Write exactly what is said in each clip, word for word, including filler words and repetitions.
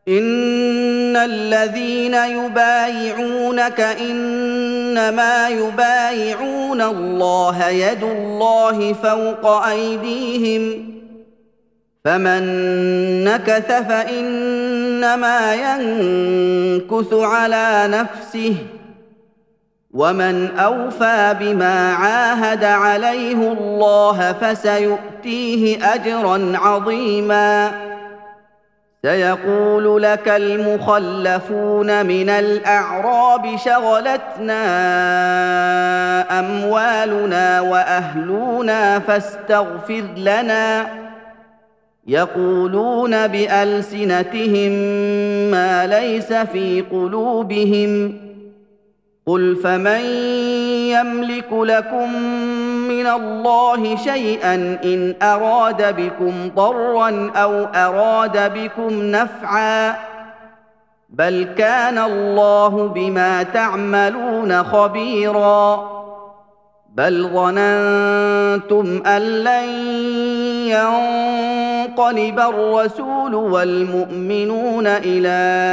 إن الذين يبايعونك إنما يبايعون الله يد الله فوق أيديهم فمن نكث فإنما ينكث على نفسه ومن أوفى بما عاهد عليه الله فسيؤتيه أجرا عظيما سيقول لك المخلفون من الأعراب شغلتنا أموالنا وأهلنا فاستغفر لنا يقولون بألسنتهم ما ليس في قلوبهم قل فمن يملك لكم من الله شيئا إن أراد بكم ضرا أو أراد بكم نفعا بل كان الله بما تعملون خبيرا بل ظننتم أن لن ينقلب الرسول والمؤمنون إلى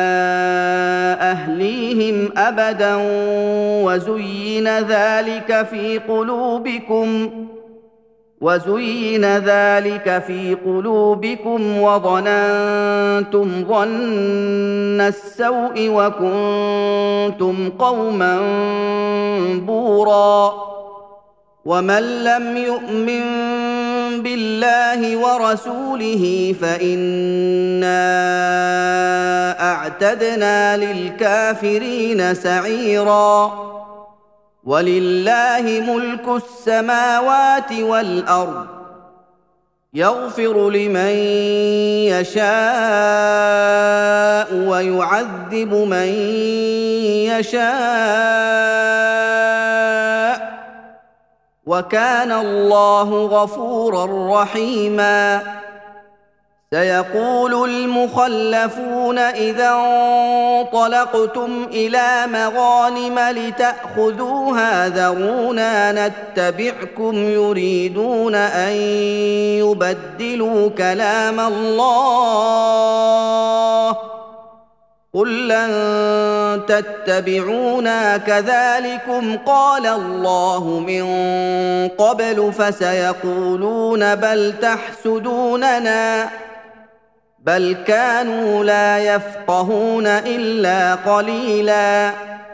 أهليهم أبدا وزين ذلك في قلوبكم وزين ذلك في قلوبكم وظننتم ظن السوء وكنتم قوما بورا ومن لم يؤمن بالله ورسوله فإنا أعتدنا للكافرين سعيرا ولله ملك السماوات والأرض يغفر لمن يشاء ويعذب من يشاء وكان الله غفورا رحيما سيقول المخلفون إذا انطلقتم إلى مغانم لتأخذوها ذرونا نتبعكم يريدون أن يبدلوا كلام الله قل لن تتبعونا كذلكم قال الله من قبل فسيقولون بل تحسدوننا بل كانوا لا يفقهون إلا قليلاً